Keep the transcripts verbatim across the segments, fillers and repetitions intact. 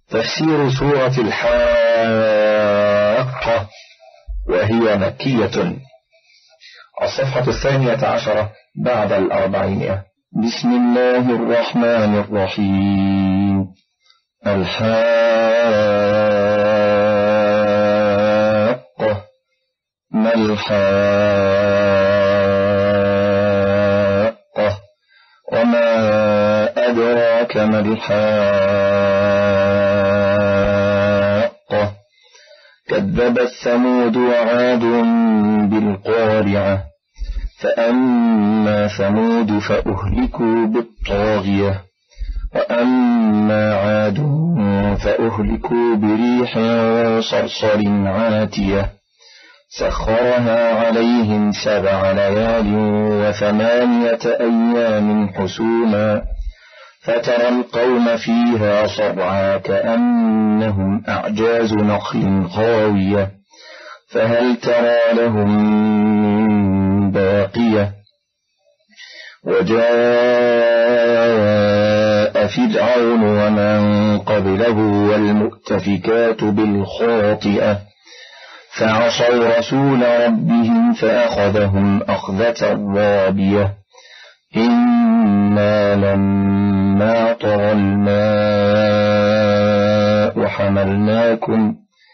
تفسير سورة الحاقة وهي مكية. الصفحة الثانية عشرة بعد الأربعين. بسم الله الرحمن الرحيم. الحاقة ما الحاقة وما أدراك ما الحاقة كذبت ثمود وعاد بالقارعة فأما ثمود فأهلكوا بالطاغية وأما عاد فأهلكوا بريح صرصر عاتية سخرها عليهم سبع ليال وثمانية أيام حسوما فترى القوم فيها صرعا كأنهم أعجاز نخل خاوية فهل ترى لهم من باقية. وجاء فرعون ومن قبله والمؤتفكات بالخاطئة فعصوا رسول ربهم فأخذهم أخذة رابية إنا لما طغى الماء حملناكم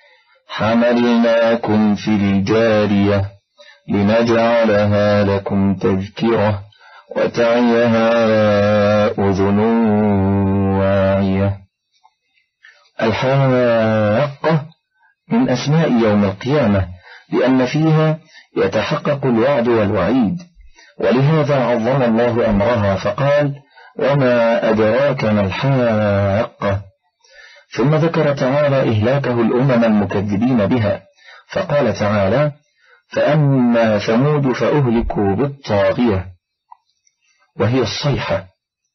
حملناكم في الجارية لنجعلها لكم تذكرة وتعيها أذن واعية. الحاقة من أسماء يوم القيامة لأن فيها يتحقق الوعد والوعيد، ولهذا عظم الله أمرها فقال وما أدراك ما الحاقة. ثم ذكر تعالى إهلاكه الأمم المكذبين بها فقال تعالى فأما ثمود فأهلكوا بالطاغية وهي الصيحة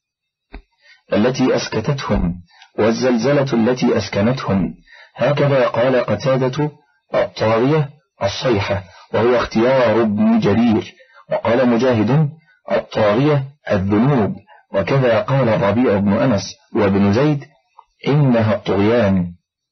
التي أسكتتهم والزلزلة التي أسكنتهم. هكذا قال قتادة الطاغية الصيحة وهو اختيار ابن جرير، وقال مجاهد الطاغية الذنوب، وكذا قال الربيع بن أنس وابن زيد إنها الطغيان.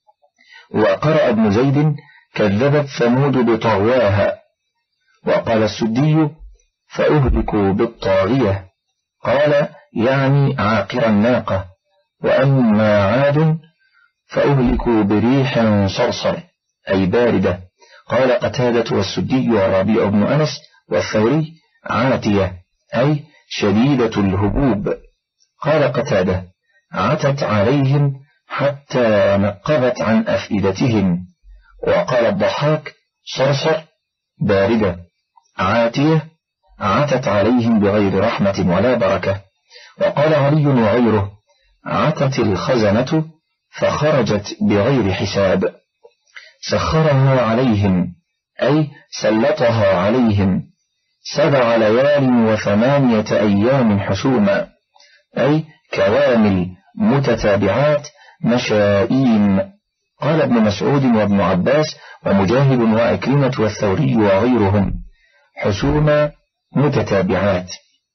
وقرأ ابن زيد كذبت ثمود بطغواها، وقال السدي فأهلكوا بالطاغية قال يعني عاقر الناقة. وأما عاد فأهلكوا بريح صرصر أي باردة، قال قتادة والسدي والربيع بن أنس والثوري عاتية أي شديدة الهبوب. قال قتادة عتت عليهم حتى نقبت عن أفئدتهم. وقال الضحاك صرصر باردة، عاتية عتت عليهم بغير رحمة ولا بركة. وقال علي وغيره عتت الخزنة فخرجت بغير حساب. سخرها عليهم أي سلطها عليهم سبع ليال وثمانية أيام حسوما أي كوامل متتابعات مشائين. قال ابن مسعود وابن عباس ومجاهد وأكرمة والثوري وغيرهم حسوما متتابعات.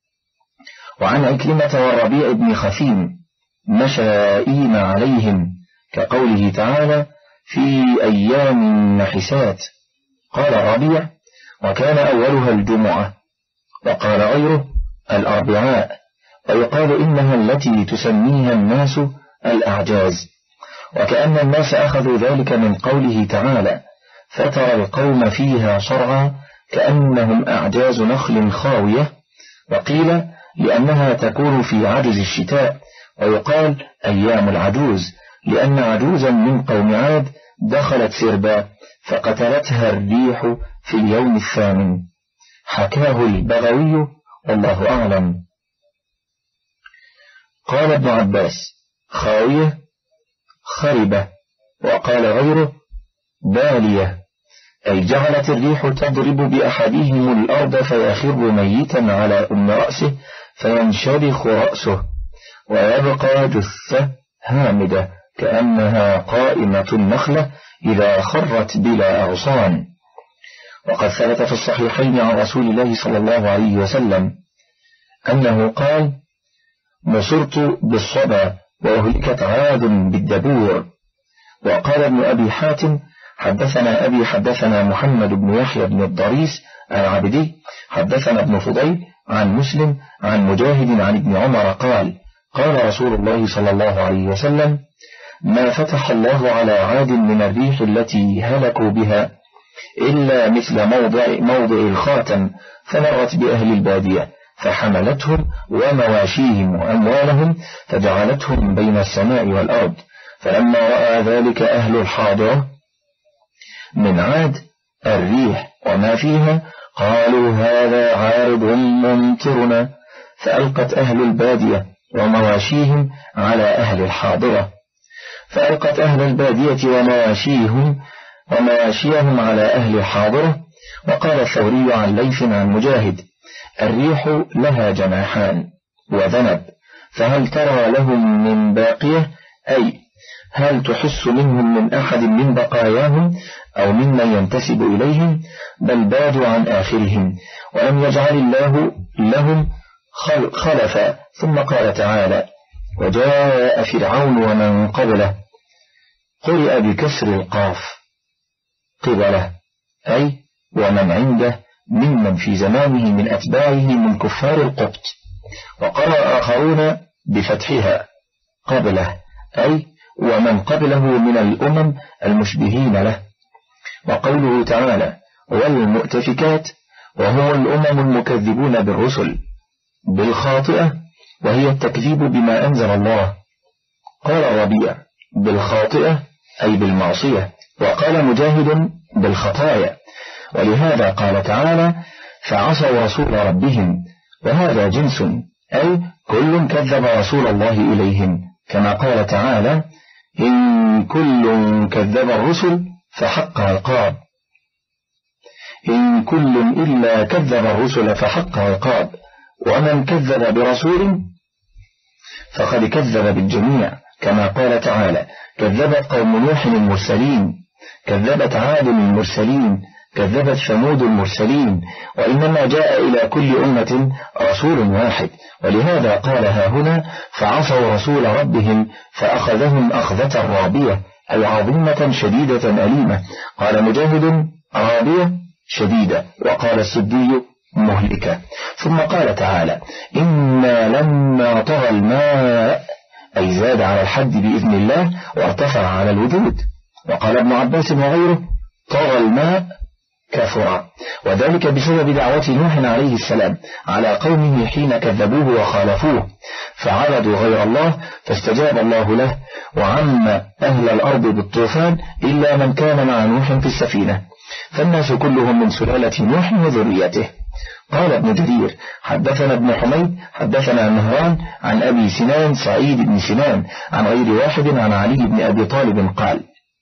وعن أكرمة والربيع بن خثيم مشائين عليهم كقوله تعالى في أيام نحسات. قال الربيع وكان أولها الجمعة، وقال غيره الأربعاء، ويقال إنها التي تسميها الناس الأعجاز، وكأن الناس أخذوا ذلك من قوله تعالى فترى القوم فيها صرعا كأنهم أعجاز نخل خاوية. وقيل لأنها تكون في عجز الشتاء، ويقال أيام العجوز لأن عجوزا من قوم عاد دخلت سربا فقتلتها الريح في اليوم الثامن. حكاه البغوي والله أعلم. قال ابن عباس خاوية خربة، وقال غيره بالية أي جعلت الريح تضرب بأحدهم الأرض فيخر ميتا على أم رأسه فينشرخ رأسه ويبقى جثة هامدة كأنها قائمة النخلة إذا خرت بلا أغصان. وقد ثبت في الصحيحين عن رسول الله صلى الله عليه وسلم أنه قال: نصرت بالصبا وأهلكت عاد بالدبور. وقال ابن أبي حاتم حدثنا أبي حدثنا محمد بن يحيى بن الضريس العبدي حدثنا ابن فضيل عن مسلم عن مجاهد عن ابن عمر قال قال رسول الله صلى الله عليه وسلم ما فتح الله على عاد من الريح التي هلكوا بها إلا مثل موضع, موضع الخاتم فمرت بأهل البادية فحملتهم ومواشيهم وأموالهم فجعلتهم بين السماء والأرض. فلما رأى ذلك أهل الحاضرة من عاد الريح وما فيها قالوا هذا عارض ممطرنا، فألقت أهل البادية ومواشيهم على أهل الحاضرة فألقت أهل البادية ومواشيهم ومواشيهم على أهل الحاضرة. وقال الثوري عن ليث عن مجاهد الريح لها جناحان وذنب فهل ترى لهم من باقية، أي هل تحس منهم من أحد من بقاياهم أو ممن ينتسب إليهم، بل بادوا عن آخرهم ولم يجعل الله لهم خلفا. ثم قال تعالى وجاء فرعون ومن قبله قرئ بكسر القاف قبله، أي ومن عنده ممن في زمانه من أتباعه من كفار القبط. وقرأ آخرون بفتحها قبله، أي ومن قبله من الأمم المشبهين له. وقوله تعالى والمؤتفكات وهم الأمم المكذبون بالرسل بالخاطئة وهي التكذيب بما أنزل الله. قال الربيع بالخاطئة أي بالمعصية، وقال مجاهد بالخطايا، ولهذا قال تعالى فعصوا رسول ربهم، وهذا جنس أي كل كذب رسول الله إليهم، كما قال تعالى إن كل كذب الرسل فحق عقاب، إن كل إلا كذب الرسل فحق عقاب، ومن كذب برسول فقد كذب بالجميع، كما قال تعالى كذبت قوم نوح المرسلين، كذبت عاد المرسلين، كذبت ثمود المرسلين. وإنما جاء إلى كل أمة رسول واحد، ولهذا قال ها هنا فعصوا رسول ربهم فأخذهم أخذة رابية أي عظيمة شديدة أليمة. قال مجاهد رابية شديدة، وقال السدي مهلكة. ثم قال تعالى إنا لما طغى الماء أي زاد على الحد بإذن الله وارتفع على الوجود. وقال ابن عباس وغيره طغى الماء كفر، وذلك بسبب دعوة نوح عليه السلام على قومه حين كذبوه وخالفوه فعبدوا غير الله فاستجاب الله له وعم أهل الأرض بالطوفان إلا من كان مع نوح في السفينة، فالناس كلهم من سلالة نوح وذريته. قال ابن جرير حدثنا ابن حميد حدثنا مهران عن أبي سنان سعيد بن سنان عن غير واحد عن علي بن أبي طالب قال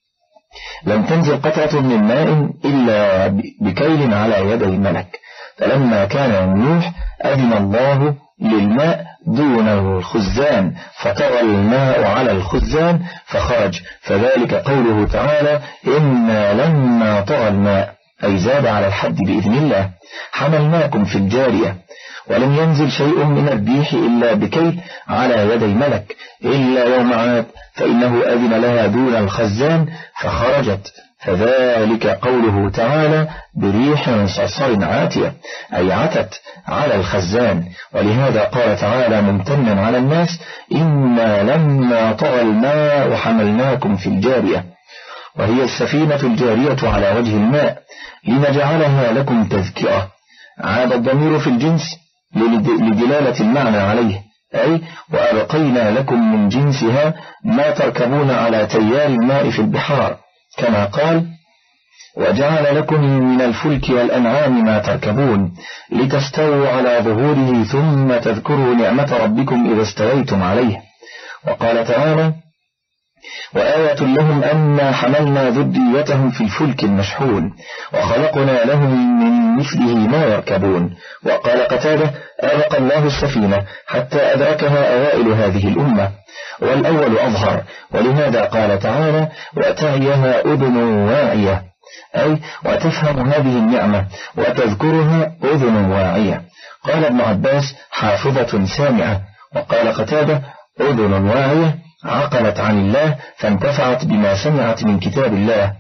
لم تنزل قطرة من ماء إلا بكيل على يد الملك، فلما كان نوح أذن الله للماء دون الخزان فطغى الماء على الخزان فخرج، فذلك قوله تعالى إنا لما طغى الماء أي زاد على الحد بإذن الله حملناكم في الجارية. ولم ينزل شيء من الريح إلا بكيل على يدي ملك إلا يوم عاد فإنه أذن لها دون الخزان فخرجت، فذلك قوله تعالى بريح صرصر عاتية أي عتت على الخزان. ولهذا قال تعالى ممتنا على الناس إنا لما طغى الماء حملناكم في الجارية، وهي السفينة الجارية على وجه الماء لنجعلها لكم تذكرة. عاد الضمير في الجنس لدلالة المعنى عليه، أي وأبقينا لكم من جنسها ما تركبون على تيار الماء في البحار، كما قال وجعل لكم من الفلك والأنعام ما تركبون لتستووا على ظهوره ثم تذكروا نعمة ربكم إذا استويتم عليه. وقال تعالى وآية لهم أنا حملنا ذريتهم في الفلك المشحون وخلقنا لهم من مثله ما يركبون. وقال قتادة أبقى الله السفينة حتى أدركها أوائل هذه الأمة، والأول أظهر، ولهذا قال تعالى وتعيها أذن واعية أي وتفهم هذه النعمة وتذكرها أذن واعية. قال ابن عباس حافظة سامعة، وقال قتادة أذن واعية عقلت عن الله فانتفعت بما سمعت من كتاب الله.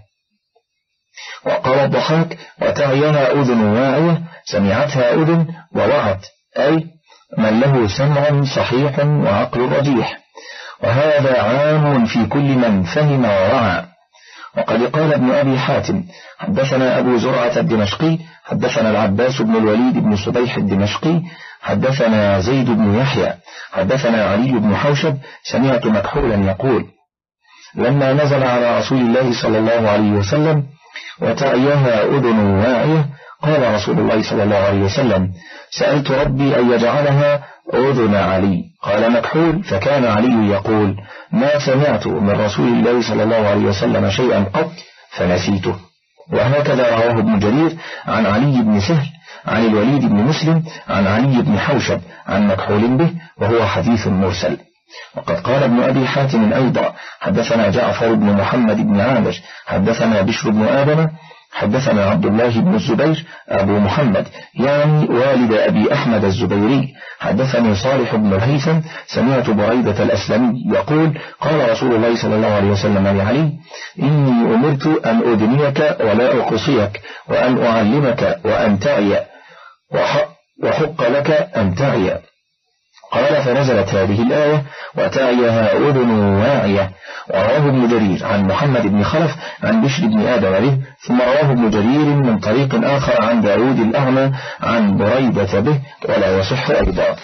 وقال الضحاك: وتعيها أذن واعية سمعتها أذن ووعت، أي من له سمع صحيح وعقل رجيح، وهذا عام في كل من فهم ووعى. وقد قال ابن أبي حاتم: حدثنا أبو زرعة الدمشقي حدثنا العباس بن الوليد بن صبيح الدمشقي حدثنا زيد بن يحيى حدثنا علي بن حوشب سمعت مكحولا يقول: لما نزل على رسول الله صلى الله عليه وسلم: وتعيها أذن واعية، قال رسول الله صلى الله عليه وسلم: سألت ربي أن يجعلها أذن علي. قال مكحول: فكان علي يقول: ما سمعت من رسول الله صلى الله عليه وسلم شيئا قط فنسيته. وهكذا رواه ابن جرير عن علي بن سهل عن الوليد بن مسلم عن علي بن حوشب عن مكحول به، وهو حديث مرسل. وقد قال ابن أبي حاتم أيضا: حدثنا جعفر بن محمد بن عامر حدثنا بشر بن آدم حدثنا عبد الله بن الزبير أبو محمد يعني والد أبي أحمد الزبيري حدثني صالح بن الهيثم سمعت بريدة الأسلمي يقول: قال رسول الله صلى الله عليه وسلم لعلي: إني أمرت أن أدنيك ولا أقصيك، وأن أعلمك وأن تعي، وحق لك أن تعي. قال: فنزلت هذه الآية: وتعيها أذن واعية. ورواه ابن جرير عن محمد بن خلف عن بشر بن آدم به، ثم رواه ابن جرير من طريق آخر عن داود الأعمى عن بريدة به، ولا يصح أيضا.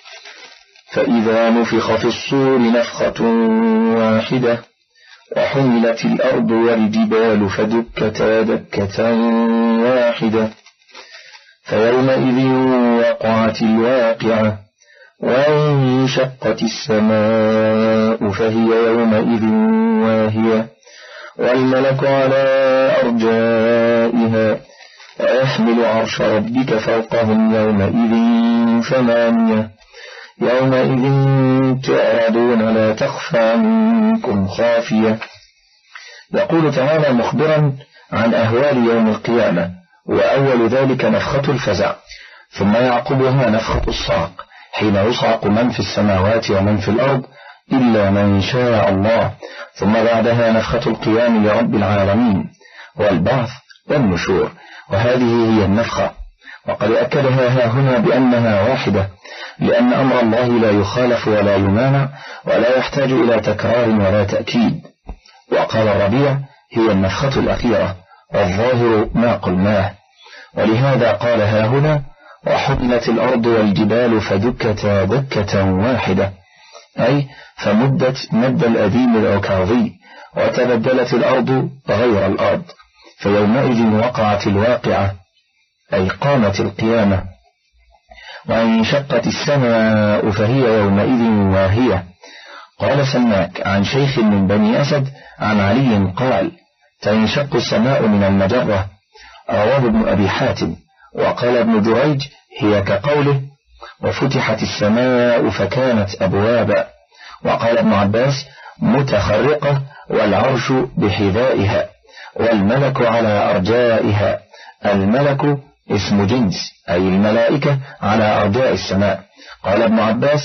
فإذا نفخ في الصور نفخة واحدة وحملت الأرض والجبال فدكتا دكة واحدة فيومئذ وقعت الواقعة وانشقت السماء فهي يومئذ واهية والملك على أرجائها ويحمل عرش ربك فوقهم يومئذ ثمانية يومئذ تعرضون لا تخفى منكم خافية. يقول تعالى مخبرا عن أهوال يوم القيامة، وأول ذلك نفخة الفزع، ثم يعقبها نفخة الصعق حين يصعق من في السماوات ومن في الأرض إلا من شاء الله، ثم بعدها نفخة القيام لرب العالمين والبعث والنشور، وهذه هي النفخة. وقد أكدها ها هنا بأنها واحدة، لأن أمر الله لا يخالف ولا يمانع ولا يحتاج إلى تكرار ولا تأكيد. وقال الربيع: هي النفخة الأخيرة، والظاهر ما قلناه. ولهذا قال ها هنا: وحملت الأرض والجبال فدكتا دكة واحدة، أي فمدت مد الأديم العكاظي، وتبدلت الأرض غير الأرض، فيومئذ وقعت الواقعة، أي قامت القيامة. وانشقت السماء فهي يومئذ واهية. قال سماك عن شيخ من بني أسد عن علي قال: تنشق السماء من المجرة. رواه ابن أبي حاتم. وقال ابن جريج: هي كقوله: وفتحت السماء فكانت أبوابا. وقال ابن عباس: متخرقة، والعرش بحذائها، والملك على أرجائها. الملك اسم جنس، أي الملائكة على أرجاء السماء. قال ابن عباس: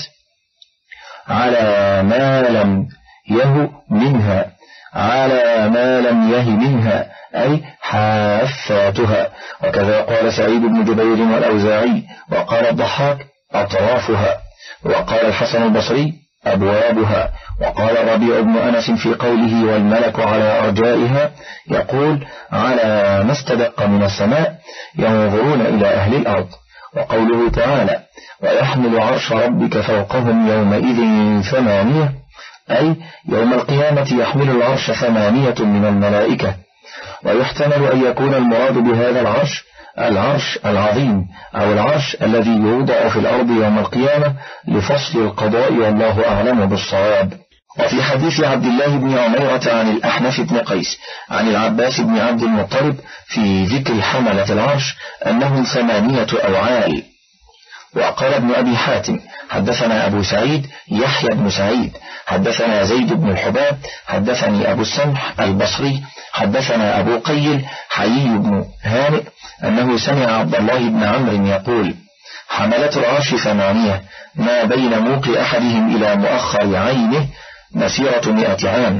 على ما لم يه منها، على ما لم يه منها، أي حافاتها. وكذا قال سعيد بن جبير والأوزاعي. وقال الضحاك: أطرافها. وقال الحسن البصري: أبوابها. وقال الربيع بن أنس في قوله: والملك على أرجائها، يقول: على ما استدق من السماء ينظرون إلى أهل الأرض. وقوله تعالى: ويحمل عرش ربك فوقهم يومئذ ثمانية، أي يوم القيامة يحمل العرش ثمانية من الملائكة. ويحتمل أن يكون المراد بهذا العرش العرش العظيم، أو العرش الذي يوضع في الأرض يوم القيامة لفصل القضاء، والله أعلم بالصواب. وفي حديث عبد الله بن عميرة عن الأحنف بن قيس عن العباس بن عبد المطلب في ذكر حملة العرش أنهم ثمانية أوعال. وقال ابن أبي حاتم: حدثنا أبو سعيد يحيى بن سعيد حدثنا زيد بن الحباب حدثني أبو السمح البصري حدثنا أبو قيل حيي بن هانئ أنه سمع عبد الله بن عمرو يقول: حملة العرش ثمانية، ما بين موقع أحدهم إلى مؤخر عينه مسيرة مئة عام.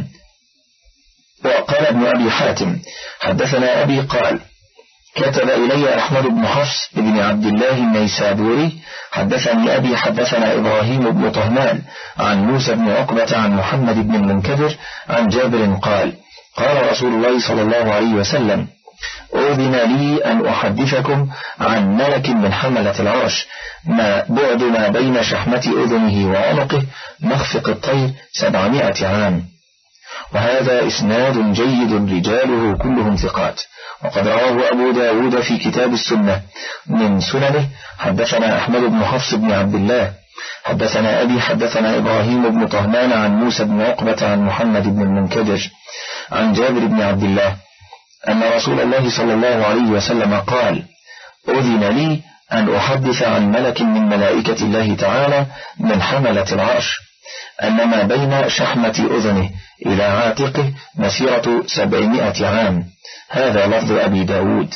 وقال ابن أبي حاتم حدثنا أبي قال كتب إلي أحمد بن حفص بن عبد الله النيسابوري حدثني أبي حدثنا إبراهيم بن طهمان عن موسى بن عقبة عن محمد بن المنكدر عن جابر قال قال رسول الله صلى الله عليه وسلم أذن لي أن أحدثكم عن ملك من حملة العرش ما بعد ما بين شحمة أذنه وعنقه مخفق الطير سبعمائة عام. وهذا إسناد جيد رجاله كلهم ثقات. وقد رواه أبو داود في كتاب السنة من سننه حدثنا أحمد بن حفص بن عبد الله حدثنا أبي حدثنا إبراهيم بن طهمان عن موسى بن عقبة عن محمد بن المنكدر عن جابر بن عبد الله أن رسول الله صلى الله عليه وسلم قال أذن لي أن أحدث عن ملك من ملائكة الله تعالى من حملة العرش أن ما بين شحمة أذنه إلى عاتقه مسيرة سبعمائة عام. هذا لفظ أبي داود.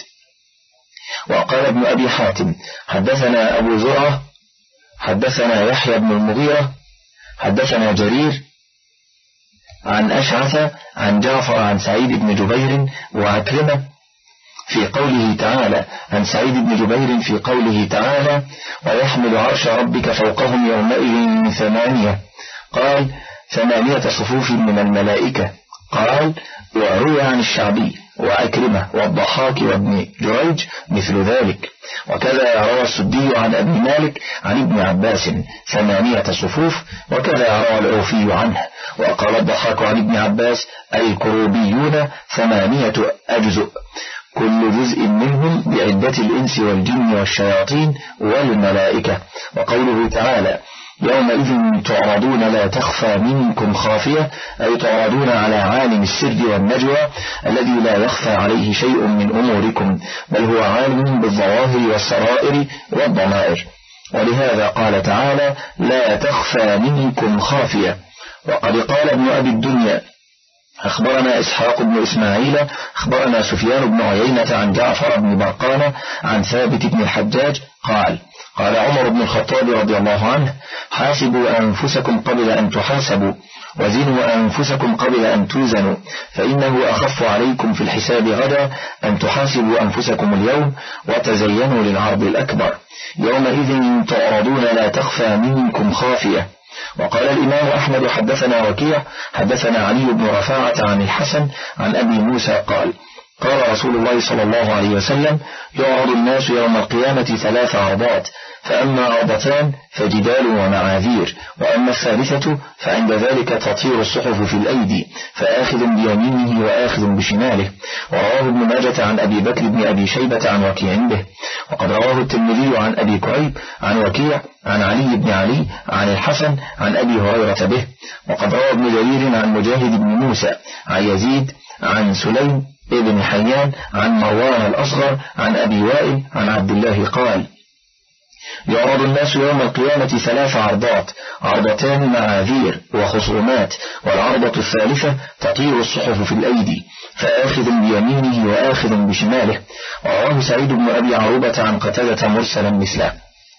وقال ابن أبي حاتم حدثنا أبو زرعة حدثنا يحيى بن المغيرة حدثنا جرير عن أشعث عن جعفر عن سعيد بن جبير وعكرمة في قوله تعالى عن سعيد بن جبير في قوله تعالى ويحمل عرش ربك فوقهم يومئذ ثمانية قال ثمانية صفوف من الملائكة. قال وروي عن الشعبي وأكرمة والضحاك وابن جريج مثل ذلك. وكذا روى السدي عن أبي مالك عن ابن عباس ثمانية صفوف وكذا روى العوفي عنه. وقال الضحاك عن ابن عباس الكروبيون ثمانية أجزء كل جزء منهم بعدة الإنس والجن والشياطين والملائكة. وقوله تعالى يومئذ تعرضون لا تخفى منكم خافية أي تعرضون على عالم السر والنجوى الذي لا يخفى عليه شيء من أموركم بل هو عالم بالظواهر والسرائر والضمائر. ولهذا قال تعالى لا تخفى منكم خافية. وقد قال ابن أبي الدنيا أخبرنا إسحاق بن إسماعيل أخبرنا سفيان بن عيينة عن جعفر بن برقانة عن ثابت بن الحجاج قال قال عمر بن الخطاب رضي الله عنه حاسبوا أنفسكم قبل أن تحاسبوا وزنوا أنفسكم قبل أن توزنوا فإنه أخف عليكم في الحساب غدا أن تحاسبوا أنفسكم اليوم وتزينوا للعرض الأكبر يومئذ تعرضون لا تخفى منكم خافية. وقال الإمام أحمد حدثنا وكيع حدثنا علي بن رفاعة عن الحسن عن أبي موسى قال قال رسول الله صلى الله عليه وسلم يعرض الناس يوم القيامة ثلاث عرضات فأما عرضتان فجدال ومعاذير وأما الثالثة فعند ذلك تطير الصحف في الأيدي فآخذ بيمينه وآخذ بشماله. ورواه ابن ماجة عن أبي بكر بن أبي شيبة عن وكيع به. وقد رواه الترمذي عن أبي كريب عن وكيع عن علي بن علي عن الحسن عن أبي هريرة به. وقد روى ابن جرير عن مجاهد بن موسى عن يزيد عن سليم ابن حيان عن مروان الأصغر عن أبي وائل عن عبد الله قال يعرض الناس يوم القيامة ثلاث عرضات عرضتان معاذير وخصومات والعرضة الثالثة تطير الصحف في الأيدي فآخذ بيمينه وآخذ بشماله. ورواه سعيد بن أبي عروبة عن قتادة مرسلا مثله.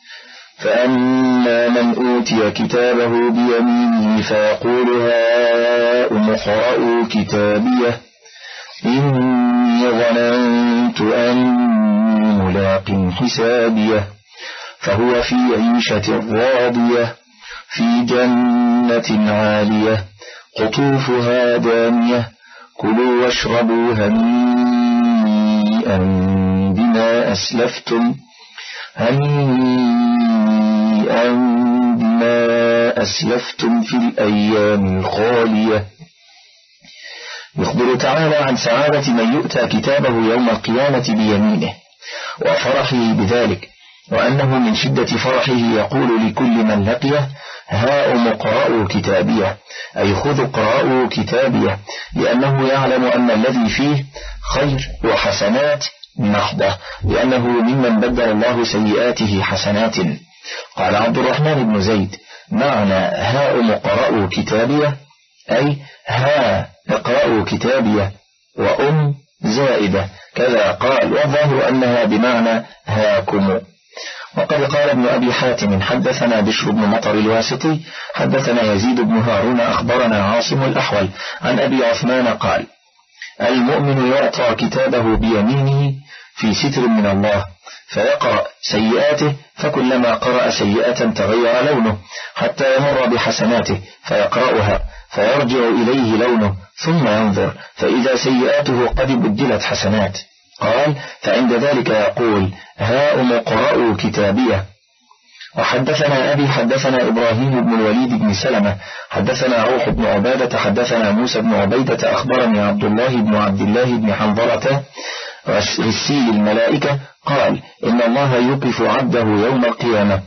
فأما من أوتي كتابه بيمينه فيقول هاؤم اقرءوا كتابيه إني ظننت أني ملاق حسابيه فهو في عيشة راضية في جنة عالية قطوفها دانية كلوا واشربوا هنيئا بما أسلفتم هنيئا بما أسلفتم في الأيام الخالية. يخبر تعالى عن سعادة من يؤتى كتابه يوم القيامة بيمينه وفرحه بذلك وأنه من شدة فرحه يقول لكل من لقيه هاؤم اقرءوا كتابيه أي خذوا اقرءوا كتابيه لأنه يعلم أن الذي فيه خير وحسنات محضة لأنه ممن بدل الله سيئاته حسنات. قال عبد الرحمن بن زيد معنى هاؤم اقرءوا كتابيه أي ها اقرأوا كتابيه وأم زائدة كذا قال والظاهر أنها بمعنى هاكم. وقد قال ابن أبي حاتم حدثنا بشر بن مطر الواسطي حدثنا يزيد بن هارون أخبرنا عاصم الأحول عن أبي عثمان قال: المؤمن يعطى كتابه بيمينه في ستر من الله فيقرأ سيئاته، فكلما قرأ سيئة تغير لونه حتى يمر بحسناته فيقرأها فيرجع إليه لونه ثم ينظر فإذا سيئاته قد بدلت حسنات. قال: فعند ذلك يقول: هاؤم اقرأوا كتابيه. وحدثنا أبي حدثنا إبراهيم بن الوليد بن سلمة حدثنا روح بن عبادة حدثنا موسى بن عبيدة أخبرني عبد الله بن عبد الله بن حنظلة غسيل الملائكة قال: إن الله يوقف عبده يوم القيامة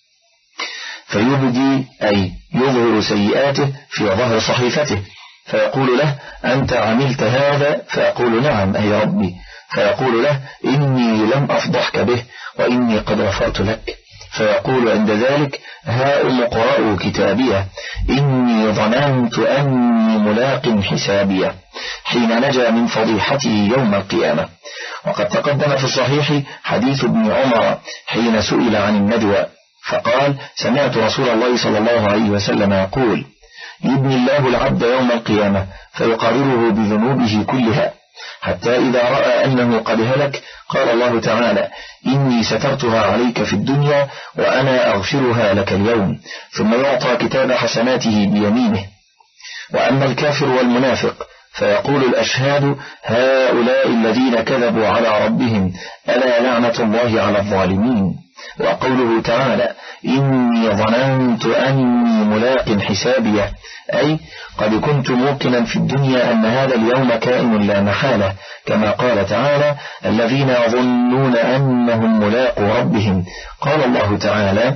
فيبدي أي يظهر سيئاته في ظهر صحيفته فيقول له: أنت عملت هذا؟ فيقول: نعم أي ربي. فيقول له: إني لم أفضحك به وإني قد غفرت لك. فيقول عند ذلك: هاؤم اقرأوا كتابيه إني ظننت أني ملاق حسابيه، حين نجا من فضيحته يوم القيامة. وقد تقدم في الصحيح حديث ابن عمر حين سئل عن النجوى فقال: سمعت رسول الله صلى الله عليه وسلم يقول: يبني الله العبد يوم القيامة فيقرره بذنوبه كلها حتى إذا رأى أنه قد هلك قال الله تعالى: إني سترتها عليك في الدنيا وأنا أغفرها لك اليوم، ثم يعطى كتاب حسناته بيمينه. وأما الكافر والمنافق فيقول الأشهاد: هؤلاء الذين كذبوا على ربهم ألا لعنة الله على الظالمين. وقوله تعالى: إني ظننت أني ملاق حسابيه، أي قد كنت موقنا في الدنيا أن هذا اليوم كائن لا محالة، كما قال تعالى: الذين يظنون أنهم ملاقوا ربهم. قال الله تعالى: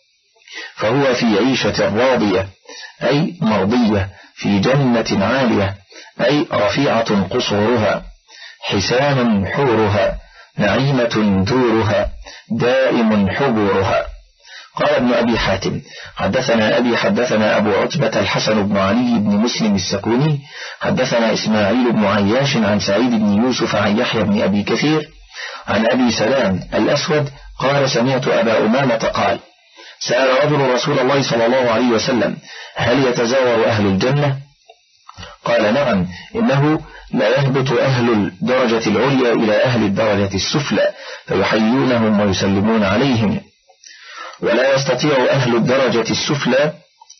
فهو في عيشة راضية، أي مرضية، في جنة عالية، أي رفيعة قصورها، حسان حورها، نعيمة دورها، دائم حبورها. قال ابن أبي حاتم حدثنا أبي حدثنا أبو عتبة الحسن بن علي بن مسلم السكوني حدثنا إسماعيل بن عياش عن سعيد بن يوسف عن يحيى بن أبي كثير عن أبي سلام الأسود قال: سمعت أبا أمامة قال: سأل رجل رسول الله صلى الله عليه وسلم: هل يتزاور أهل الجنة؟ قال: نعم، إنه لا يهبط أهل الدرجة العليا إلى أهل الدرجة السفلى فيحيونهم ويسلمون عليهم، ولا يستطيع أهل الدرجة السفلى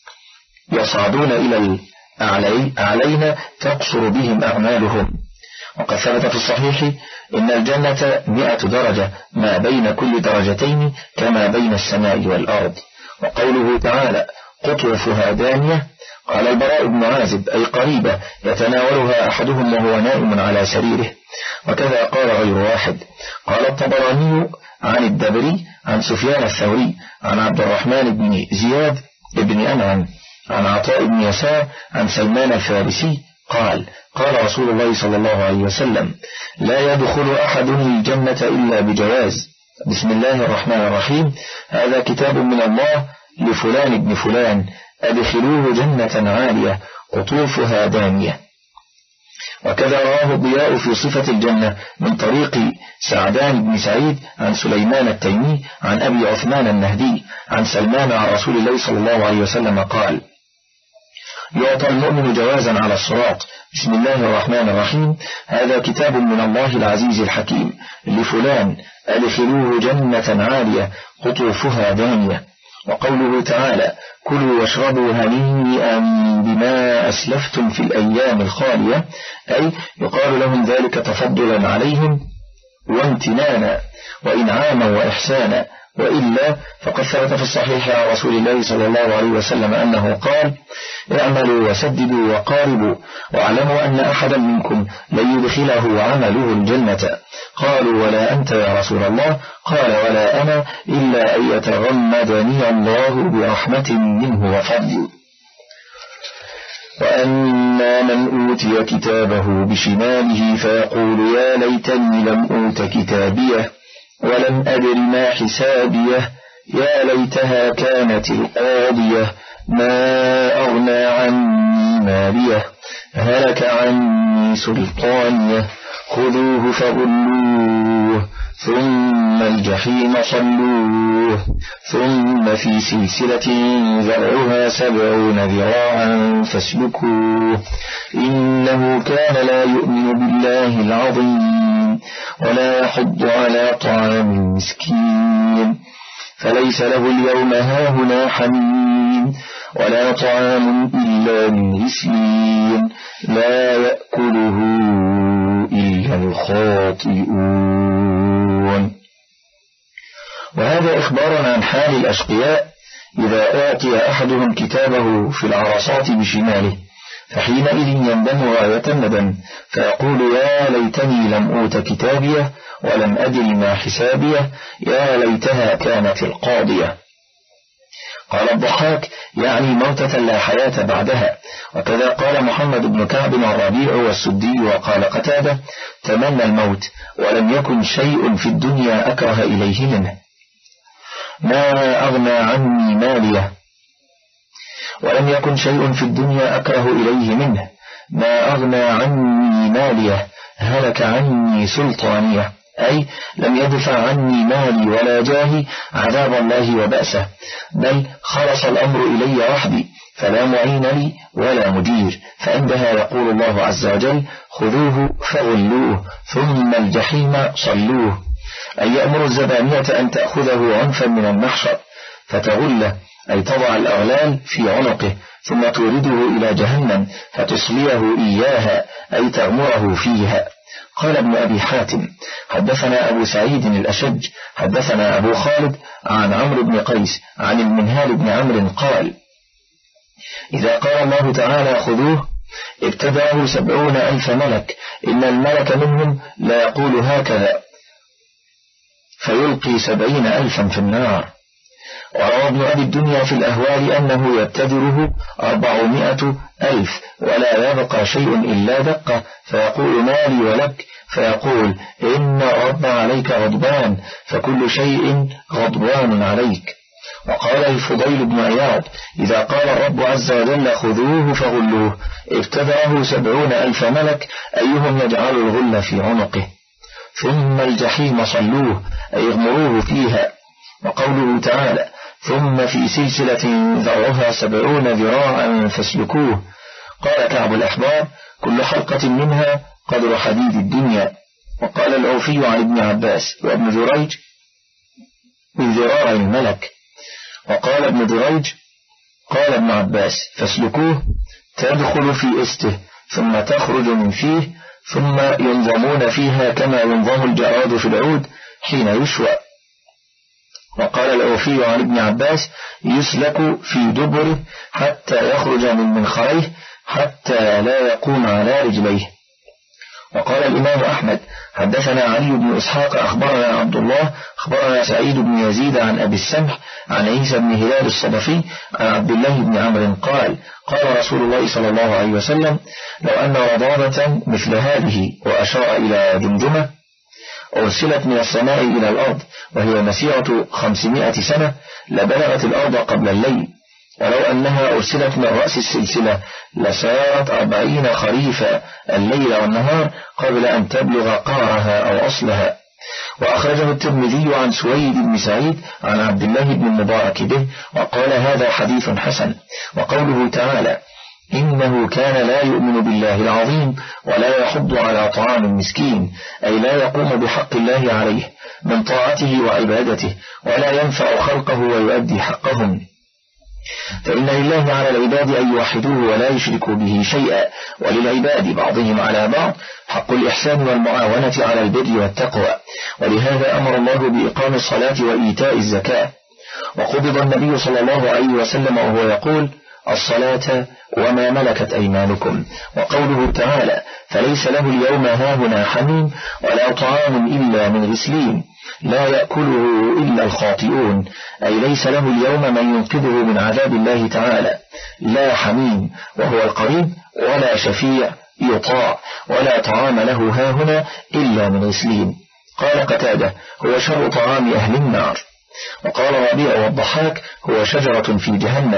يصعدون إلى الأعلين تقصر بهم أعمالهم. وقد ثبت في الصحيح: إن الجنة مئة درجة ما بين كل درجتين كما بين السماء والأرض. وقوله تعالى: قطوفها دانية، قال البراء بن عازب: أي قريبة يتناولها أحدهم وهو نائم على سريره. وكذا قال غير واحد. قال الطبراني عن الدبري عن سفيان الثوري عن عبد الرحمن بن زياد بن أنعم عن عطاء بن يسار عن سلمان الفارسي قال: قال رسول الله صلى الله عليه وسلم: لا يدخل أحد الجنة إلا بجواز. بسم الله الرحمن الرحيم، هذا كتاب من الله لفلان ابن فلان، أدخلوه جنة عالية قطوفها دانية. وكذا رواه الضياء في صفة الجنة من طريق سعدان بن سعيد عن سليمان التيمي عن أبي عثمان النهدي عن سلمان عن رسول الله صلى الله عليه وسلم قال: يعطى المؤمن جوازا على الصراط. بسم الله الرحمن الرحيم، هذا كتاب من الله العزيز الحكيم لفلان، أدخلوه جنة عالية قطوفها دانية. وقوله تعالى: كلوا واشربوا هنيئا بما أسلفتم في الأيام الخالية، أي يقال لهم ذلك تفضلا عليهم وامتنانا وإنعاما وإحسانا، وإلا فقد ثبت في الصحيح عن رسول الله صلى الله عليه وسلم أنه قال: اعملوا وسددوا وقاربوا واعلموا أن أحدا منكم لن يدخله عمله الجنة. قالوا: ولا أنت يا رسول الله؟ قال: ولا أنا إلا أن يتغمدني الله برحمة منه وفضل. وأما من أوتي كتابه بشماله فيقول: يا ليتني لم أوت كتابيه ولم أدر ما حسابيه، يا ليتها كانت القاضية ما أغنى عني ماليه، هلك عني سلطانيه، خذوه فغلوه ثم الجحيم صلوه ثم في سلسلة ذرعها سبعون ذراعا فاسلكوه إنه كان لا يؤمن بالله العظيم ولا يحض على طعام المسكين فليس له اليوم هاهنا حميم ولا طعام إلا من غسلين لا يأكله إلا الخاطئون. وهذا إخبار عن حال الأشقياء إذا أعطي أحدهم كتابه في العرصات بشماله فحينئذ يندم غاية الندم فيقول يا ليتني لم أوت كتابيه ولم أدر ما حسابيه يا ليتها كانت القاضية. قال الضحاك يعني موتة لا حياة بعدها. وكذا قال محمد بن كعب والربيع والسدي وقال قتادة تمنى الموت ولم يكن شيء في الدنيا أكره إليه منه. ما أغنى عني ماليه ولم يكن شيء في الدنيا أكره إليه منه. ما أغنى عني ماليه هلك عني سلطانيه أي لم يدفع عني مالي ولا جاهي عذاب الله وبأسه بل خلص الأمر إلي وحدي فلا معين لي ولا مدير. فعندها يقول الله عز وجل خذوه فغلوه ثم الجحيم صلوه أي يأمر الزبانية أن تأخذه عنفا من المحشر فتغله أي تضع الأغلال في عنقه ثم تورده إلى جهنم فتصليه إياها أي تغمره فيها. قال ابن أبي حاتم حدثنا أبو سعيد الأشج حدثنا أبو خالد عن عمرو بن قيس عن المنهال بن عمرو قال إذا قال الله تعالى خذوه ابتدأه سبعون ألف ملك إن الملك منهم لا يقول هكذا فيلقي سبعين ألفا في النار. وروى ابن أبي الدنيا في الأهوال أنه يبتدره أربعمائة ألف ولا يبقى شيء إلا دقة فيقول مالي ولك فيقول إن الرب عليك غضبان فكل شيء غضبان عليك. وقال الفضيل بن عياض إذا قال الرب عز وجل خذوه فغلوه ابتدره سبعون ألف ملك أيهم يجعل الغل في عنقه. ثم الجحيم صلوه أي اغمروه فيها. وقوله تعالى ثم في سلسلة ذرعها سبعون ذراعا فاسلكوه. قال كعب الأحبار كل حلقة منها قدر حديد الدنيا. وقال العوفي عن ابن عباس وابن جريج من ذراع الملك. وقال ابن جريج قال ابن عباس فاسلكوه تدخل في استه ثم تخرج من فيه ثم ينظمون فيها كما ينظم الجراد في العود حين يشوى. وقال العوفي عن ابن عباس يسلك في دبره حتى يخرج من منخريه حتى لا يقوم على رجليه. وقال الإمام أحمد حدثنا علي بن إسحاق أخبرنا عبد الله أخبرنا سعيد بن يزيد عن أبي السمح عن عيسى بن هلال الصدفي عن عبد الله بن عمرو قال قال رسول الله صلى الله عليه وسلم لو أن رضابة مثل هذه وأشار إلى جمجمة أرسلت من السماء إلى الأرض وهي مسيرة خمسمائة سنة لبلغت الأرض قبل الليل ولو أنها أرسلت من رأس السلسلة لسارت أربعين خريفا الليل والنهار قبل أن تبلغ قارها أو أصلها. وأخرجه الترمذي عن سويد بن سعيد عن عبد الله بن المبارك به وقال هذا حديث حسن. وقوله تعالى إنه كان لا يؤمن بالله العظيم ولا يحض على طعام المسكين أي لا يقوم بحق الله عليه من طاعته وعبادته ولا ينفع خلقه ويؤدي حقهم. فإن لله على العباد أن يوحدوه ولا يشركوا به شيئا وللعباد بعضهم على بعض حق الإحسان والمعاونة على البر والتقوى. ولهذا أمر الله بإقام الصلاة وإيتاء الزكاة. وقبض النبي صلى الله عليه وسلم وهو يقول الصلاة وما ملكت أيمانكم. وقوله تعالى فليس له اليوم هاهنا حميم ولا طعام إلا من غسلين لا يأكله إلا الخاطئون أي ليس له اليوم من ينقذه من عذاب الله تعالى لا حميم وهو القريب ولا شفيع يطاع ولا طعام له هاهنا إلا من غسلين. قال قتادة هو شر طعام أهل النار. وقال ربيع والضحاك هو شجرة في جهنم.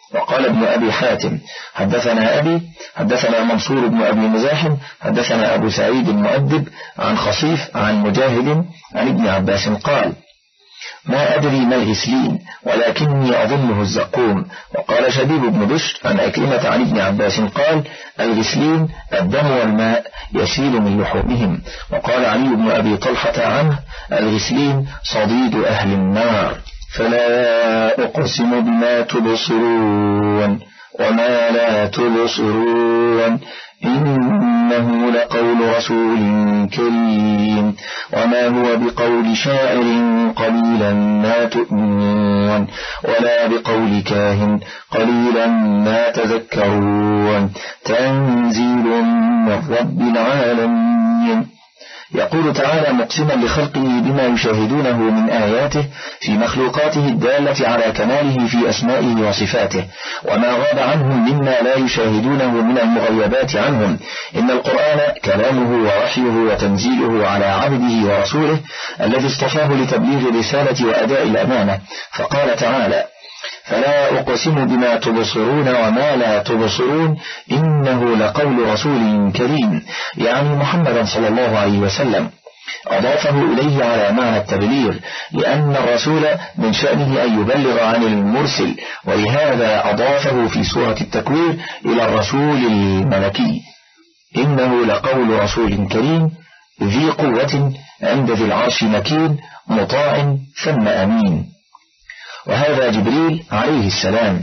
وقال ابن أبي حاتم حدثنا أبي حدثنا منصور بن أبي مزاحم حدثنا أبو سعيد المؤدب عن خصيف عن مجاهد عن ابن عباس قال ما أدري ما الغسلين ولكني أظنه الزقوم. وقال شبيب بن بشر عن أكرمة عن ابن عباس قال الغسلين الدم والماء يسيل من لحومهم. وقال علي بن أبي طلحة عنه الغسلين صديد أهل النار. فلا أقسم بما تبصرون وما لا تبصرون إنه لقول رسول كريم وما هو بقول شاعر قليلا ما تؤمنون ولا بقول كاهن قليلا ما تذكرون تنزيل من رب العالمين. يقول تعالى مقسما لخلقه بما يشاهدونه من آياته في مخلوقاته الدالة على كماله في أسمائه وصفاته وما غاب عنهم مما لا يشاهدونه من المغيبات عنهم. إن القرآن كلامه ووحيه وتنزيله على عبده ورسوله الذي اصطفاه لتبليغ الرسالة وأداء الأمانة. فقال تعالى فلا أقسم بما تبصرون وما لا تبصرون إنه لقول رسول كريم، يعني محمدا صلى الله عليه وسلم. أضافه إليه على معنى التبليغ لأن الرسول من شأنه أن يبلغ عن المرسل، ولهذا أضافه في سورة التكوير إلى الرسول الملكي. إنه لقول رسول كريم ذي قوة عند ذي العرش مكين مطاع ثم أمين. وهذا جبريل عليه السلام.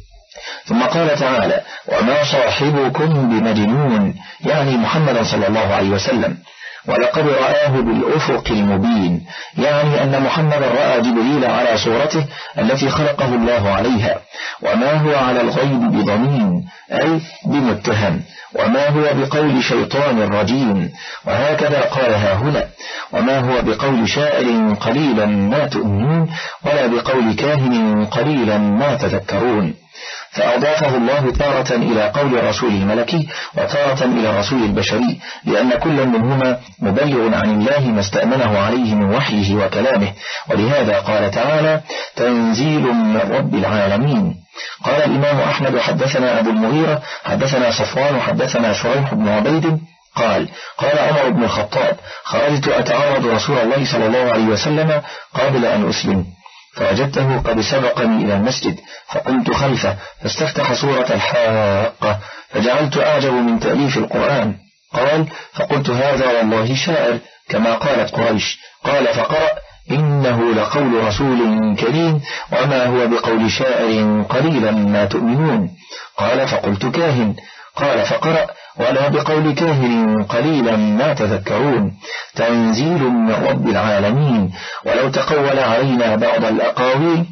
ثم قال تعالى وما صاحبكم بمجنون، يعني محمد صلى الله عليه وسلم. ولقد رآه بالأفق المبين، يعني أن محمد رأى جبريل على صورته التي خلقه الله عليها. وما هو على الغيب بضنين أي بمتهم، وما هو بقول شيطان رجيم. وهكذا قالها هنا وما هو بقول شاعر قليلا ما تؤمنون ولا بقول كاهن قليلا ما تذكرون. فأضافه الله تارة إلى قول الرسول الملكي وتارة إلى الرسول البشري، لأن كل منهما مبلغ عن الله ما استأمنه عليه من وحيه وكلامه. ولهذا قال تعالى تنزيل من رب العالمين. قال الإمام أحمد حدثنا أبو المغيرة حدثنا صفوان حدثنا شريح بن عبيد قال قال عمر بن الخطاب خرجت أتعرض رسول الله صلى الله عليه وسلم قبل أن أسلم، فوجدته قد سبقني إلى المسجد فقمت خلفه فاستفتح سورة الحاقة فجعلت أعجب من تأليف القرآن. قال فقلت هذا والله شاعر كما قالت قريش. قال فقرأ إنه لقول رسول كريم وما هو بقول شاعر قليلا ما تؤمنون. قال فقلت كاهن. قال فقرأ ولا بقول كاهن قليلا ما تذكرون تنزيل من رب العالمين. ولو تقول علينا بعض الأقاويل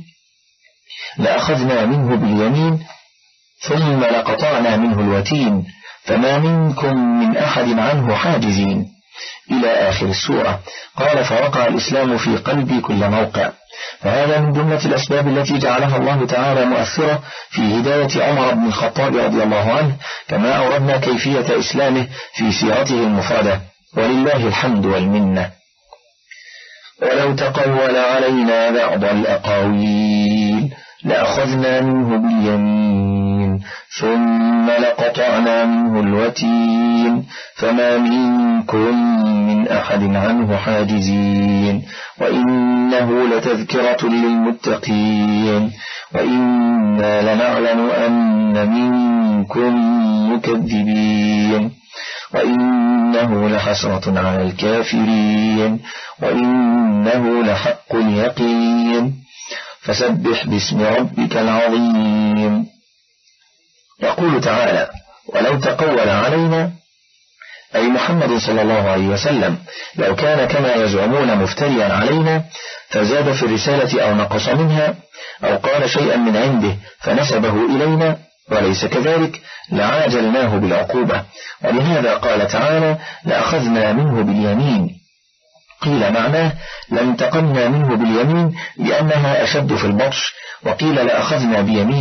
لأخذنا منه باليمين ثم لقطعنا منه الوتين فما منكم من أحد عنه حاجزين إلى آخر السورة. قال فوقع الإسلام في قلبي كل موقع. فهذا من جملة الأسباب التي جعلها الله تعالى مؤثرة في هداية عمر بن الخطاب رضي الله عنه، كما أوردنا كيفية إسلامه في سيرته المفردة، ولله الحمد والمنة. ولو تقول علينا بعض الأقاويل لأخذنا منه باليمين ثم لقطعنا منه الوتين فما منكم من أحد عنه حاجزين وإنه لتذكرة للمتقين وإنا لنعلم أن منكم مكذبين وإنه لحسرة على الكافرين وإنه لحق اليقين فسبح باسم ربك العظيم. يقول تعالى ولو تقول علينا أي محمد صلى الله عليه وسلم لو كان كما يزعمون مفتريا علينا فزاد في الرسالة أو نقص منها أو قال شيئا من عنده فنسبه إلينا وليس كذلك لعاجلناه بالعقوبة. ولهذا قال تعالى لأخذنا منه باليمين. قيل معناه لانتقمنا منه باليمين لأنها أشد في البطش، وقيل لأخذنا بيمينه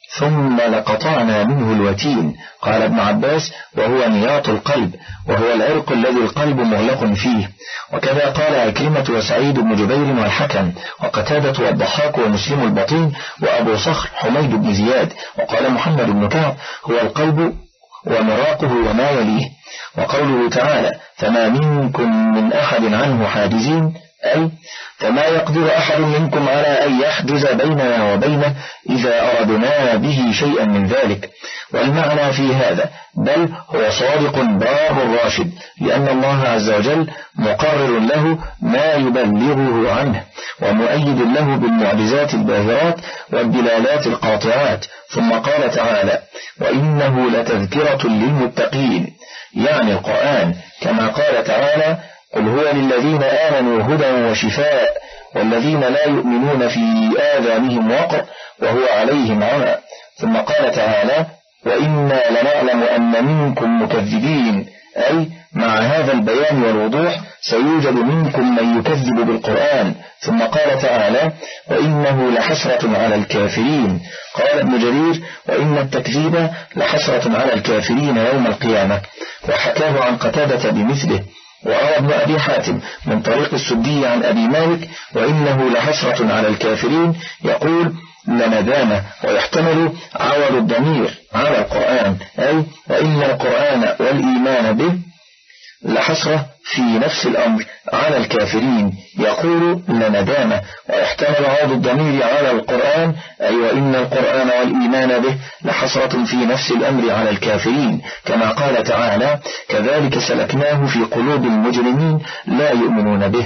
ثم لقطعنا منه الوتين. قال ابن عباس: وهو نياط القلب، وهو العرق الذي القلب مغلق فيه. وكذا قال عكرمة وسعيد بن جبير والحكم وقتادة والضحاك ومسلم البطين وأبو صخر حميد بن زياد. وقال محمد بن كعب: هو القلب ومراقه وما يليه. وقوله تعالى: فما منكم من أحد عنه حاجزين، أي فما يقدر أحد منكم على أن يحجز بيننا وبينه إذا أردنا به شيئا من ذلك. والمعنى في هذا: بل هو صادق بار راشد، لأن الله عز وجل مقرر له ما يبلغه عنه، ومؤيد له بالمعجزات الباهرات والدلالات القاطعات. ثم قال تعالى: وإنه لتذكرة للمتقين، يعني القرآن، كما قال تعالى: قل هو للذين آمنوا هدى وشفاء والذين لا يؤمنون في آذانهم وقر وهو عليهم عمى. ثم قال تعالى: وإنا لنعلم أن منكم مكذبين، أي مع هذا البيان والوضوح سيوجد منكم من يكذب بالقرآن. ثم قال تعالى: وإنه لحسرة على الكافرين. قال ابن جرير: وإن التكذيب لحسرة على الكافرين يوم القيامة. وحكاه عن قتادة بمثله. وروى ابن أبي حاتم من طريق السدي عن أبي مالك: وإنه لحسرة على الكافرين، يقول: لندامة. ويحتمل عوض الضمير على القرآن، أي وإن القرآن والإيمان به لحسرة في نفس الأمر على الكافرين، يقول لندامة. ويحتمل عوض الضمير على القرآن، أي وإن القرآن والإيمان به لحسرة في نفس الأمر على الكافرين، كما قال تعالى: كذلك سلكناه في قلوب المجرمين لا يؤمنون به.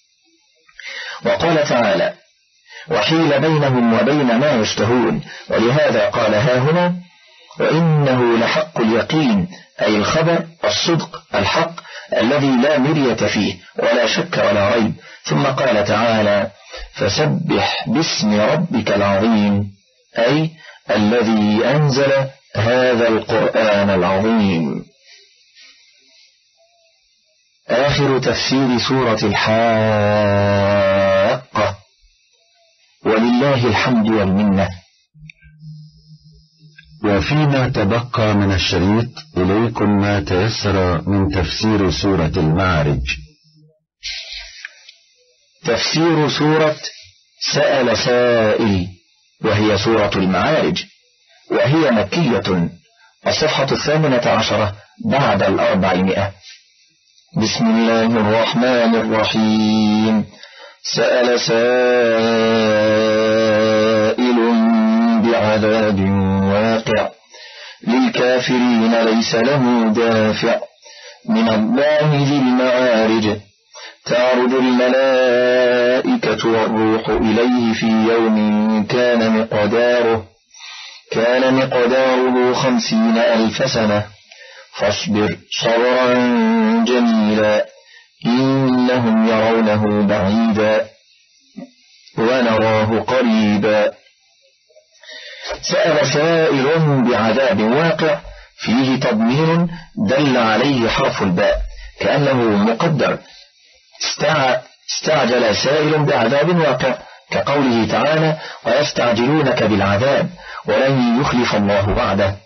وقال تعالى: وحيل بينهم وبين ما يشتهون. ولهذا قال هاهنا: وإنه لحق اليقين، أي الخبر الصدق الحق الذي لا مرية فيه ولا شك ولا ريب. ثم قال تعالى: فسبح باسم ربك العظيم، أي الذي أنزل هذا القرآن العظيم. آخر تفسير سورة الحاقة، ولله الحمد والمنة. وفيما تبقى من الشريط إليكم ما تيسر من تفسير سورة المعارج. تفسير سورة سأل سائل، وهي سورة المعارج، وهي مكية، الصفحة الثامنة عشرة بعد الأربعمائة. بسم الله الرحمن الرحيم. سأل سائل بعذاب واقع للكافرين ليس له دافع من الله ذي المعارج. تعرج الملائكة والروح إليه في يوم كان مقداره كان مقداره خمسين ألف سنة فاصبر صبرا جميلا إنهم يرونه بعيدا ونراه قريبا. سأل سائل بعذاب واقع، فيه تضمين دل عليه حرف الباء كأنه مقدر. استعجل سائل بعذاب واقع، كقوله تعالى: ويستعجلونك بالعذاب ولن يخلف الله وعده،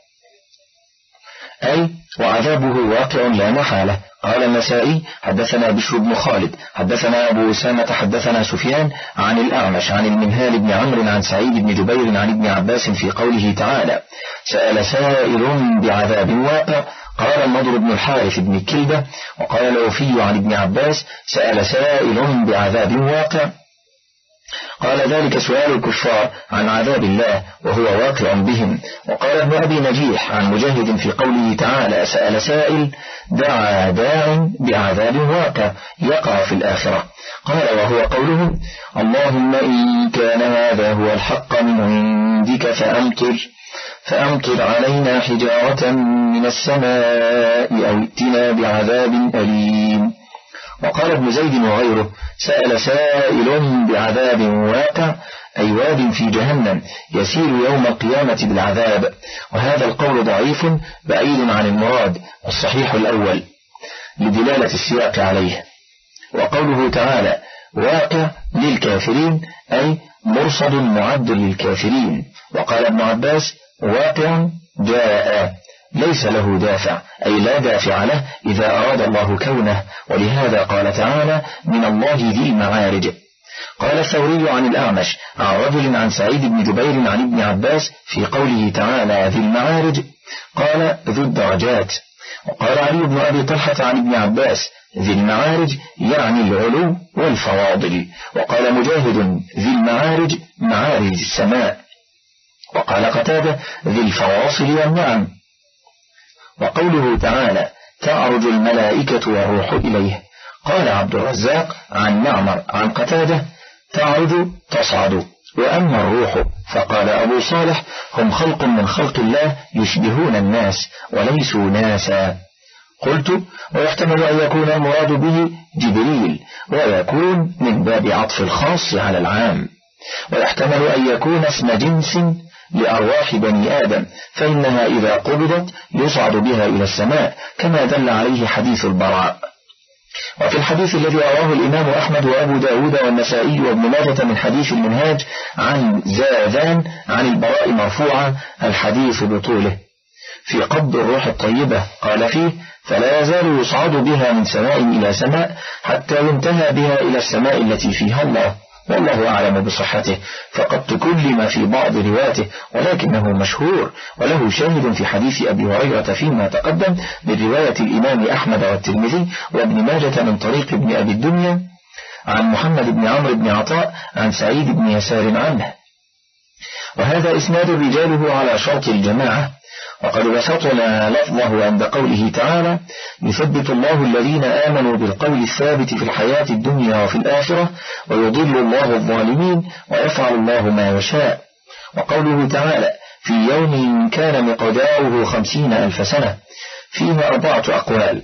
أي وعذابه واقع لا محالة. قال النسائي: حدثنا بشر بن خالد حدثنا أبو أسامة حدثنا سفيان عن الأعمش عن المنهال بن عمرو عن سعيد بن جبير عن ابن عباس في قوله تعالى: سأل سائل بعذاب واقع. قال النضر بن الحارث بن كلبة وقال الوفي عن ابن عباس: سأل سائل بعذاب واقع. قال ذلك سؤال الكفار عن عذاب الله وهو واقع بهم. وقال ابن أبي نجيح عن مجاهد في قوله تعالى: سأل سائل دعا داع بعذاب واقع يقع في الآخرة. قال وهو قوله: اللهم إن كان هذا هو الحق من عندك فأمطر فأمطر علينا حجارة من السماء أو ائتنا بعذاب أليم. وقال ابن زيد وغيره: سأل سائل بعذاب واقع، أي واد في جهنم يسير يوم القيامة بالعذاب. وهذا القول ضعيف بعيد عن المراد، والصحيح الأول لدلالة السياق عليه. وقوله تعالى: واقع للكافرين، أي مرصد معد للكافرين. وقال ابن عباس: واقع جاء ليس له دافع، أي لا دافع له إذا أراد الله كونه، ولهذا قال تعالى من الله ذي المعارج. قال الثوري عن الأعمش عن رجل عن سعيد بن جبير عن ابن عباس في قوله تعالى ذي المعارج قال ذو الدرجات. وقال علي بن أبي طلحة عن ابن عباس ذي المعارج يعني العلو والفواضل. وقال مجاهد ذي المعارج معارج السماء. وقال قتادة ذي الفواصل والنعم. وقوله تعالى تعرج الملائكة والروح إليه قال عبد الرزاق عن معمر عن قتادة تعرج تصعد. وأما الروح فقال أبو صالح هم خلق من خلق الله يشبهون الناس وليسوا ناسا. قلت ويحتمل أن يكون المراد به جبريل ويكون من باب عطف الخاص على العام، ويحتمل أن يكون اسم جنس لأرواح بني آدم، فإنها إذا قبضت يصعد بها إلى السماء كما دل عليه حديث البراء. وفي الحديث الذي رواه الإمام أحمد وأبو داود والنسائي وابن ماجة من حديث المنهاج عن زاذان عن البراء مرفوعا الحديث بطوله في قبض الروح الطيبة قال فيه فلا يزال يصعد بها من سماء إلى سماء حتى ينتهى بها إلى السماء التي فيها الله، والله أعلم بصحته، فقد تكلم في بعض رواياته ولكنه مشهور، وله شاهد في حديث أبي هريرة فيما تقدم من رواية الإمام أحمد والترمذي وابن ماجة من طريق ابن أبي الدنيا عن محمد بن عمرو بن عطاء عن سعيد بن يسار عنه. وهذا إسناد رجاله على شرط الجماعة. وقد بسطنا لفظه عند قوله تعالى يثبت الله الذين آمنوا بالقول الثابت في الحياة الدنيا وفي الآخرة ويضل الله الظالمين ويفعل الله ما يشاء. وقوله تعالى في يوم كان مقداره خمسين ألف سنة فيه أربعة أقوال.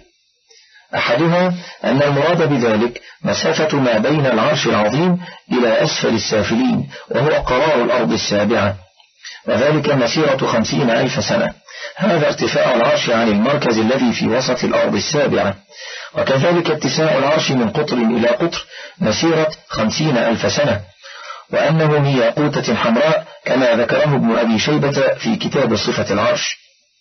أحدها أن المراد بذلك مسافة ما بين العرش العظيم إلى أسفل السافلين وهو قرار الأرض السابعة، وذلك مسيرة خمسين ألف سنة، هذا ارتفاع العرش عن المركز الذي في وسط الأرض السابعة. وكذلك اتساع العرش من قطر إلى قطر مسيرة خمسين ألف سنة، وأنه من ياقوتة حمراء كما ذكره ابن أبي شيبة في كتاب صفة العرش.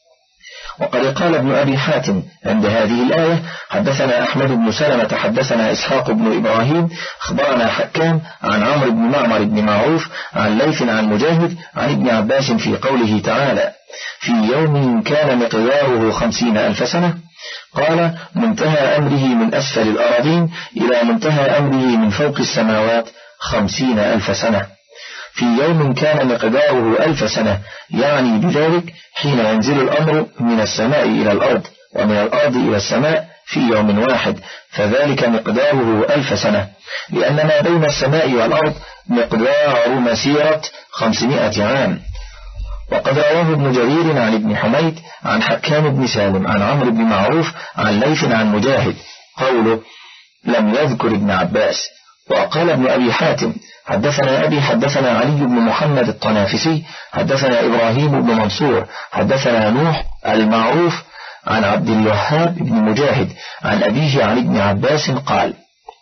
وقد قال ابن أبي حاتم عند هذه الآية حدثنا أحمد بن سلمة حدثنا إسحاق بن إبراهيم أخبرنا حكام عن عمرو بن معمر بن معروف عن ليث عن مجاهد عن ابن عباس في قوله تعالى في يوم كان مقداره خمسين ألف سنة قال منتهى أمره من أسفل الأراضين إلى منتهى أمره من فوق السماوات خمسين ألف سنة. في يوم كان مقداره ألف سنة يعني بذلك حين ينزل الأمر من السماء إلى الأرض ومن الأرض إلى السماء في يوم واحد، فذلك مقداره ألف سنة، لأن ما بين السماء والأرض مقدار مسيرة خمسمائة عام. وقد رواه ابن جرير عن ابن حميد عن حكام بن سالم عن عمرو بن معروف عن ليث عن مجاهد قوله لم يذكر ابن عباس. وقال ابن أبي حاتم حدثنا أبي حدثنا علي بن محمد الطنافسي حدثنا إبراهيم بن منصور حدثنا نوح المعروف عن عبد الوهاب بن مجاهد عن أبيه عن ابن عباس قال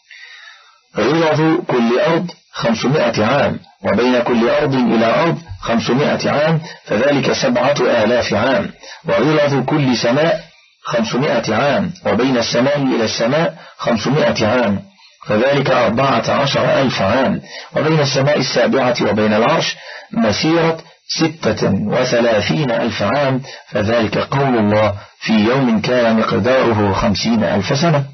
غلظ كل أرض خمسمائة عام وبين كل أرض إلى أرض خمسمائة عام فذلك سبعة آلاف عام، وغلظ كل سماء خمسمائة عام وبين السماء إلى السماء خمسمائة عام فذلك أربعة عشر ألف عام، وبين السماء السابعة وبين العرش مسيرة ستة وثلاثين ألف عام فذلك قول الله في يوم كان مقداره خمسين ألف سنة.